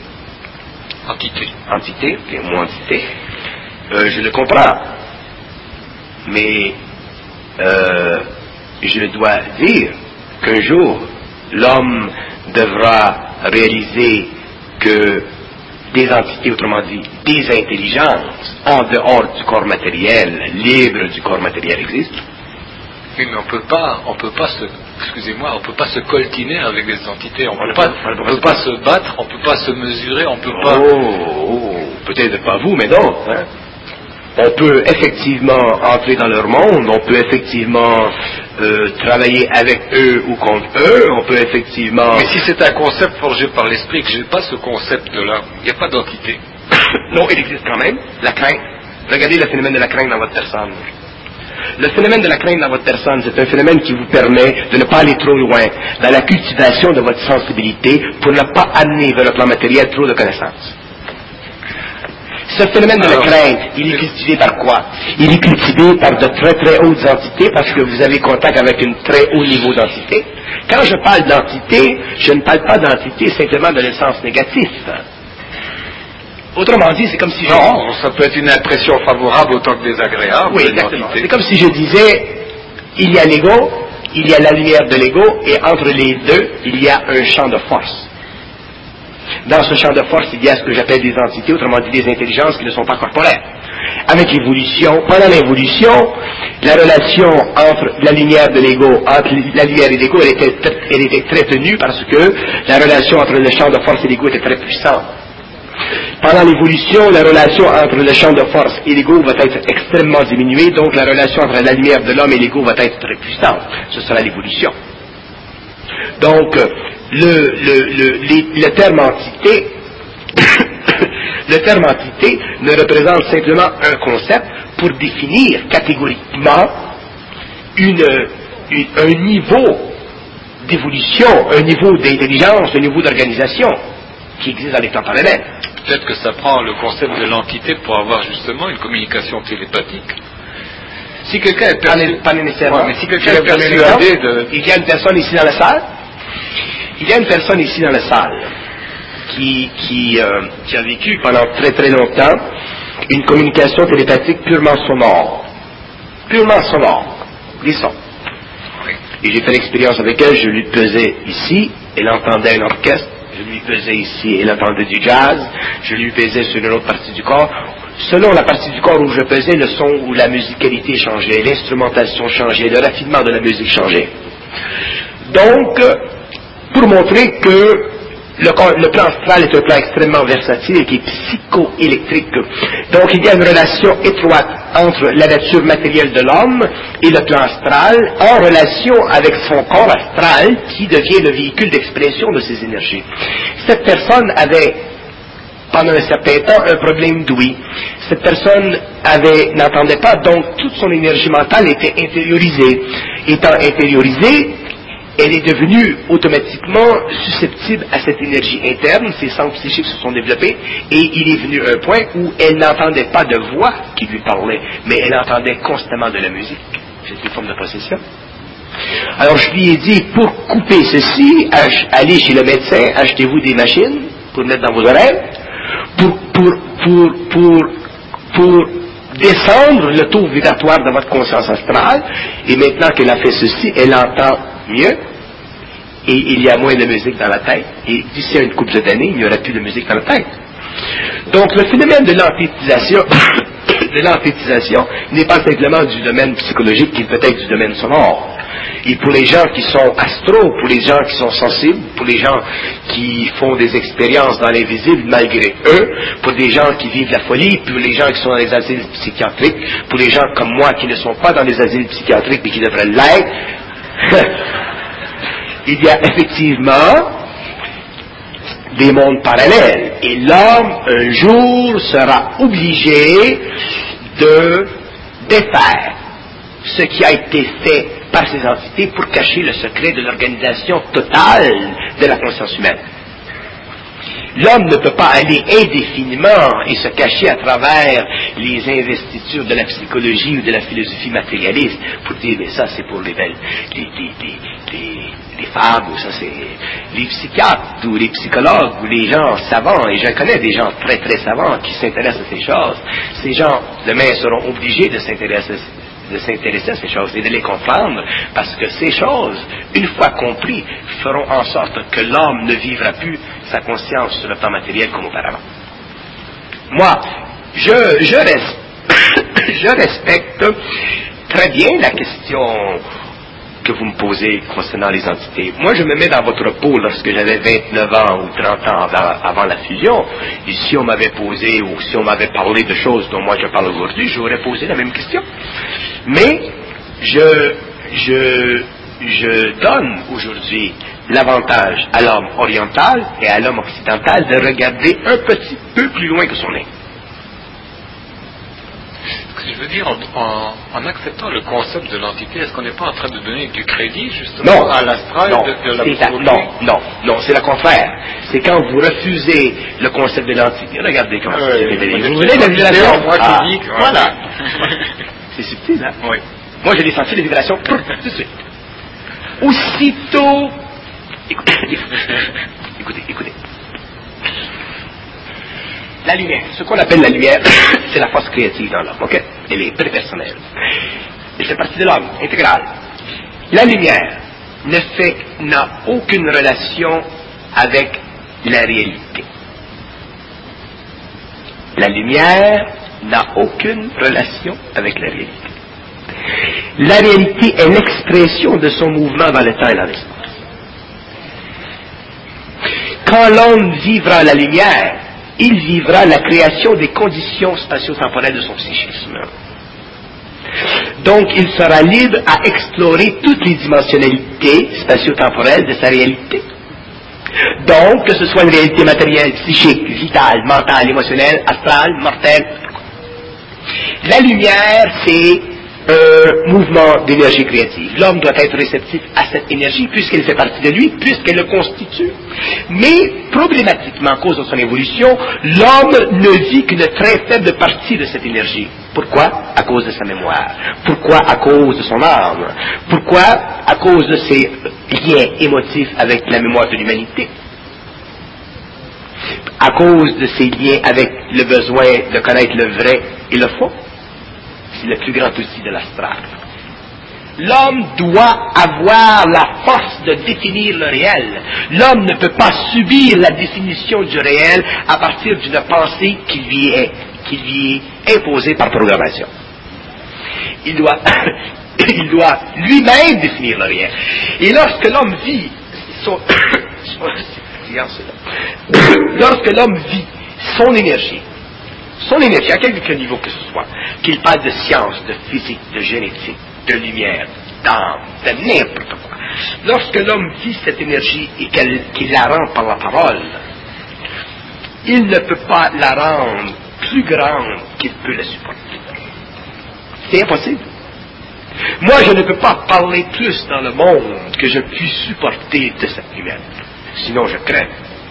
entité, entité, le mot entité, euh, je le comprends. Mais euh, je dois dire qu'un jour, l'homme devra réaliser que des entités, autrement dit, des intelligences, en dehors du corps matériel, libres du corps matériel existent. Oui, mais on peut pas, on peut pas se, excusez-moi, on peut pas se coltiner avec des entités, on, on peut pas, pas, on peut pas, pas se battre, on peut pas se mesurer, on peut oh, pas. Oh, peut-être pas vous, mais d'autres. Hein? On peut effectivement entrer dans leur monde, on peut effectivement euh, travailler avec eux ou contre eux, on peut effectivement. Mais si c'est un concept forgé par l'esprit, que j'ai pas ce concept-là, il n'y a pas d'entité. Non, il existe quand même. La crainte. Regardez le phénomène de la crainte dans votre personne. Le phénomène de la crainte dans votre personne, c'est un phénomène qui vous permet de ne pas aller trop loin dans la cultivation de votre sensibilité pour ne pas amener vers le plan matériel trop de connaissances. Ce phénomène de Alors, la crainte, il est cultivé par quoi? Il est cultivé par de très très hautes entités parce que vous avez contact avec un très haut niveau d'entité. Quand je parle d'entité, je ne parle pas d'entité simplement dans le sens négatif. Autrement dit, c'est comme si je... Non, ça peut être une impression favorable autant que désagréable. Oui, exactement. C'est comme si je disais, il y a l'ego, il y a la lumière de l'ego, et entre les deux, il y a un champ de force. Dans ce champ de force, il y a ce que j'appelle des entités, autrement dit des intelligences qui ne sont pas corporelles. Avec l'évolution, pendant l'évolution, la relation entre la lumière de l'ego, entre la lumière et l'ego, elle était, elle était très tenue parce que la relation entre le champ de force et l'ego était très puissante. Pendant l'évolution, la relation entre le champ de force et l'ego va être extrêmement diminuée, donc la relation entre la lumière de l'homme et l'ego va être très puissante. Ce sera l'évolution. Donc, le, le, le, les, le terme entité, le terme entité ne représente simplement un concept pour définir catégoriquement une, une, un niveau d'évolution, un niveau d'intelligence, un niveau d'organisation qui existe dans les temps parallèles. Peut-être que ça prend le concept de l'entité pour avoir justement une communication télépathique. Si quelqu'un est persuadé, pas nécessairement. Ouais, mais si quelqu'un est persuadé de... Il y a une personne ici dans la salle, il y a une personne ici dans la salle qui, qui, euh, qui a vécu pendant très très longtemps une communication télépathique purement sonore. Purement sonore. Des sons. Et j'ai fait l'expérience avec elle, je lui pesais ici, elle entendait un orchestre, je lui pesais ici, elle entendait du jazz, je lui pesais sur une autre partie du corps. Selon la partie du corps où je pesais, le son ou la musicalité changeait, l'instrumentation changeait, le raffinement de la musique changeait. Donc, pour montrer que le, le plan astral est un plan extrêmement versatile et qui est psychoélectrique. Donc, il y a une relation étroite entre la nature matérielle de l'homme et le plan astral, en relation avec son corps astral qui devient le véhicule d'expression de ses énergies. Cette personne avait, pendant un certain temps, un problème d'ouïe. Cette personne avait, n'entendait pas, donc toute son énergie mentale était intériorisée. Étant intériorisée, elle est devenue automatiquement susceptible à cette énergie interne, ses centres psychiques se sont développés, et il est venu un point où elle n'entendait pas de voix qui lui parlait, mais elle entendait constamment de la musique. C'est une forme de possession. Alors je lui ai dit, pour couper ceci, allez chez le médecin, achetez-vous des machines pour mettre dans vos oreilles, pour, pour, pour, pour, pour descendre le taux vibratoire de votre conscience astrale, et maintenant qu'elle a fait ceci, elle entend mieux, et il y a moins de musique dans la tête, et d'ici à une couple d'années, il n'y aura plus de musique dans la tête. Donc le phénomène de l'anthétisation, de l'anthétisation n'est pas simplement du domaine psychologique, il peut être du domaine sonore. Et pour les gens qui sont astro, pour les gens qui sont sensibles, pour les gens qui font des expériences dans l'invisible malgré eux, pour des gens qui vivent la folie, pour les gens qui sont dans les asiles psychiatriques, pour les gens comme moi qui ne sont pas dans les asiles psychiatriques mais qui devraient l'être, il y a effectivement des mondes parallèles. Et l'homme, un jour, sera obligé de défaire ce qui a été fait par ces entités pour cacher le secret de l'organisation totale de la conscience humaine. L'homme ne peut pas aller indéfiniment et se cacher à travers les investitures de la psychologie ou de la philosophie matérialiste pour dire, mais ça c'est pour les belles, les, les, les, les, les femmes, ou ça c'est les psychiatres, ou les psychologues, ou les gens savants, et je connais des gens très très savants qui s'intéressent à ces choses. Ces gens, demain, seront obligés de s'intéresser de s'intéresser à ces choses et de les comprendre, parce que ces choses, une fois comprises, feront en sorte que l'homme ne vivra plus sa conscience sur le plan matériel comme auparavant. Moi, je, je, res, je respecte très bien la question que vous me posez concernant les entités. Moi, je me mets dans votre peau lorsque j'avais vingt-neuf ans ou trente ans avant, avant la fusion, et si on m'avait posé, ou si on m'avait parlé de choses dont moi je parle aujourd'hui, j'aurais posé la même question. Mais, je, je, je donne aujourd'hui l'avantage à l'homme oriental et à l'homme occidental de regarder un petit peu plus loin que son nez. Je veux dire, en, en, en acceptant le concept de l'entité, est-ce qu'on n'est pas en train de donner du crédit justement non, à l'astral non, de, de la c'est non, non, non, c'est le contraire. C'est quand vous refusez le concept de l'entité. Regardez comment euh, c'est. Vous voulez la vibration moi ah, qui dis que, voilà. C'est subtil, hein? Oui. Moi, je l'ai senti les vibrations tout de suite. Aussitôt, écoutez, écoutez, écoutez. La lumière, ce qu'on appelle la lumière, c'est la force créative dans l'homme, ok? Elle est très personnelle. Elle fait partie de l'homme, intégrale. La lumière ne fait, n'a aucune relation avec la réalité. La lumière n'a aucune relation avec la réalité. La réalité est l'expression de son mouvement dans le temps et dans l'espace. Quand l'homme vivra la lumière, il vivra la création des conditions spatio-temporelles de son psychisme. Donc, il sera libre à explorer toutes les dimensionnalités spatio-temporelles de sa réalité. Donc, que ce soit une réalité matérielle, psychique, vitale, mentale, émotionnelle, astrale, mortelle. La lumière, c'est un mouvement d'énergie créative. L'homme doit être réceptif à cette énergie puisqu'elle fait partie de lui, puisqu'elle le constitue. Mais, problématiquement, à cause de son évolution, l'homme ne vit qu'une très faible partie de cette énergie. Pourquoi? À cause de sa mémoire. Pourquoi? À cause de son âme. Pourquoi? À cause de ses liens émotifs avec la mémoire de l'humanité. À cause de ses liens avec le besoin de connaître le vrai et le faux. C'est le plus grand outil de l'astral. L'homme doit avoir la force de définir le réel. L'homme ne peut pas subir la définition du réel à partir d'une pensée qui lui est, qui lui est imposée par programmation. Il doit, il doit lui-même définir le réel. Et lorsque l'homme vit son, lorsque l'homme vit son énergie, son énergie, à quelque niveau que ce soit, qu'il parle de science, de physique, de génétique, de lumière, d'âme, de n'importe quoi. Lorsque l'homme vit cette énergie et qu'elle, qu'il la rend par la parole, il ne peut pas la rendre plus grande qu'il peut la supporter. C'est impossible. Moi, je ne peux pas parler plus dans le monde que je puisse supporter de cette lumière. Sinon, je crève.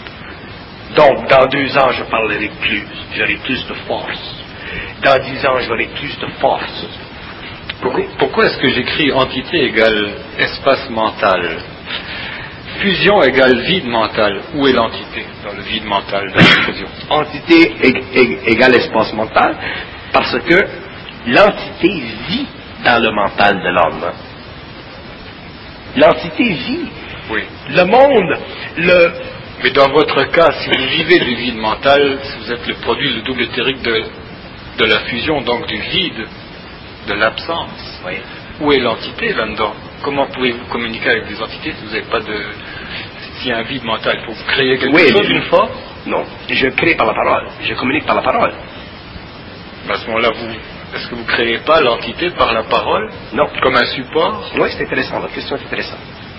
Donc, dans deux ans, je parlerai plus. J'aurai plus de force. Dans dix ans, j'aurai plus de force. Pourquoi, pourquoi est-ce que j'écris entité égale espace mental? Fusion égale vide mental. Où est l'entité dans le vide mental de la fusion? Entité égale espace mental, parce que l'entité vit dans le mental de l'homme. L'entité vit. Oui. Le monde, le... Mais dans votre cas, si vous vivez du vide mental, si vous êtes le produit, le double éthérique de, de la fusion, donc du vide, de l'absence, oui. Où est l'entité là-dedans? Comment pouvez-vous communiquer avec des entités si vous n'avez pas de... S'il y a un vide mental, il faut vous créer quelque oui, chose une fois? Non, je crée par la parole, je communique par la parole. À ce moment-là, vous... Est-ce que vous ne créez pas l'entité par la parole? Non. Comme un support? Oui, c'est intéressant, votre question est intéressante.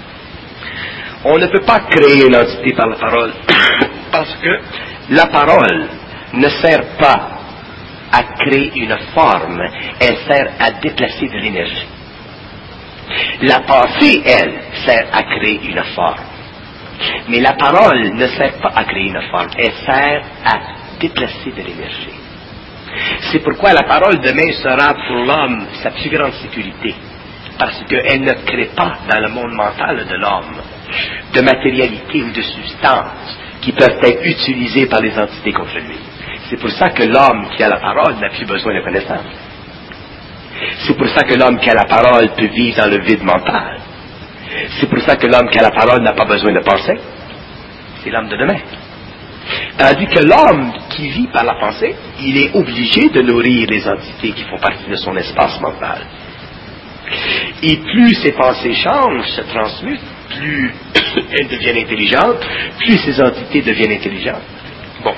On ne peut pas créer une entité par la parole, parce que la parole ne sert pas à créer une forme, elle sert à déplacer de l'énergie. La pensée, elle, sert à créer une forme. Mais la parole ne sert pas à créer une forme, elle sert à déplacer de l'énergie. C'est pourquoi la parole demain sera pour l'homme sa plus grande sécurité, parce qu'elle ne crée pas dans le monde mental de l'homme de matérialité ou de substances qui peuvent être utilisées par les entités contre lui. C'est pour ça que l'homme qui a la parole n'a plus besoin de connaissance. C'est pour ça que l'homme qui a la parole peut vivre dans le vide mental. C'est pour ça que l'homme qui a la parole n'a pas besoin de penser. C'est l'homme de demain. Tandis que l'homme qui vit par la pensée, il est obligé de nourrir les entités qui font partie de son espace mental. Et plus ces pensées changent, se transmutent, plus elles deviennent intelligentes, plus ces entités deviennent intelligentes. Bon.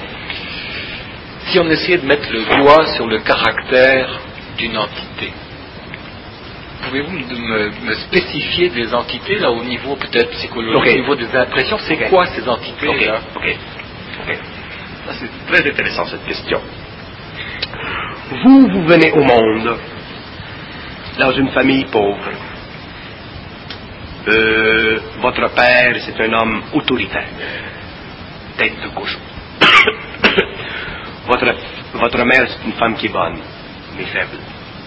Si on essayait de mettre le doigt sur le caractère d'une entité, pouvez-vous me, me spécifier des entités, là, au niveau peut-être psychologique, okay. Au niveau des impressions, c'est okay. Quoi ces entités okay. là okay. Okay. Ça, c'est très intéressant, cette question. Vous, vous venez au monde dans une famille pauvre. Euh, votre père, c'est un homme autoritaire, tête de cochon. votre, votre mère, c'est une femme qui est bonne, mais faible.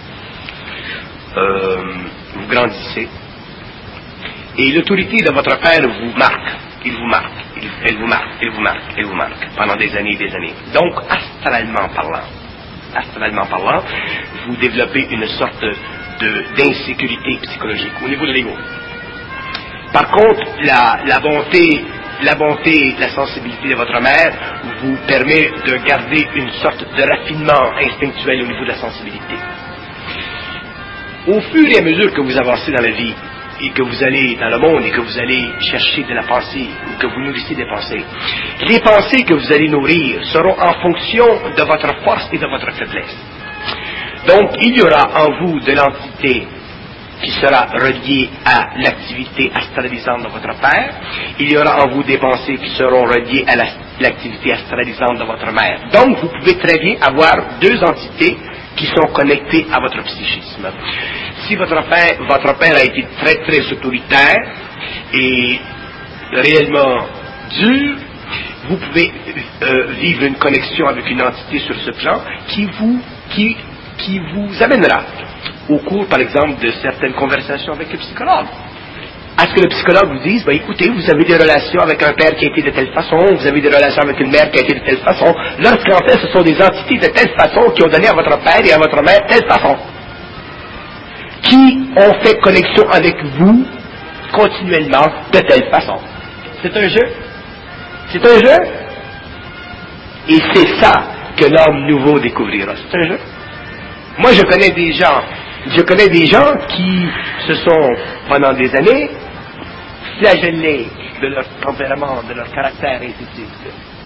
Euh, vous grandissez. Et l'autorité de votre père vous marque. Il vous marque. Il, elle vous marque. Elle vous marque. Elle vous marque. Pendant des années et des années. Donc, astralement parlant, astralement parlant, vous développez une sorte de, d'insécurité psychologique au niveau de l'ego. Par contre, la, la bonté, la bonté, la sensibilité de votre mère vous permet de garder une sorte de raffinement instinctuel au niveau de la sensibilité. Au fur et à mesure que vous avancez dans la vie, et que vous allez dans le monde, et que vous allez chercher de la pensée, ou que vous nourrissez des pensées, les pensées que vous allez nourrir seront en fonction de votre force et de votre faiblesse. Donc, il y aura en vous de l'entité qui sera reliée à l'activité astralisante de votre père. Il y aura en vous des pensées qui seront reliées à la, l'activité astralisante de votre mère. Donc, vous pouvez très bien avoir deux entités qui sont connectées à votre psychisme. Si votre père, votre père a été très très autoritaire et réellement dur, vous pouvez euh, vivre une connexion avec une entité sur ce plan qui vous, qui, qui vous amènera au cours, par exemple, de certaines conversations avec le psychologue. À ce que le psychologue vous dise, ben, écoutez, vous avez des relations avec un père qui a été de telle façon, vous avez des relations avec une mère qui a été de telle façon, lorsqu'en fait, ce sont des entités de telle façon qui ont donné à votre père et à votre mère telle façon. qui ont fait connexion avec vous continuellement de telle façon. C'est un jeu. C'est un jeu. Et c'est ça que l'homme nouveau découvrira. C'est un jeu. Moi, je connais des gens, je connais des gens qui se sont, pendant des années, flagellés de leur tempérament, de leur caractère, et ainsi de suite.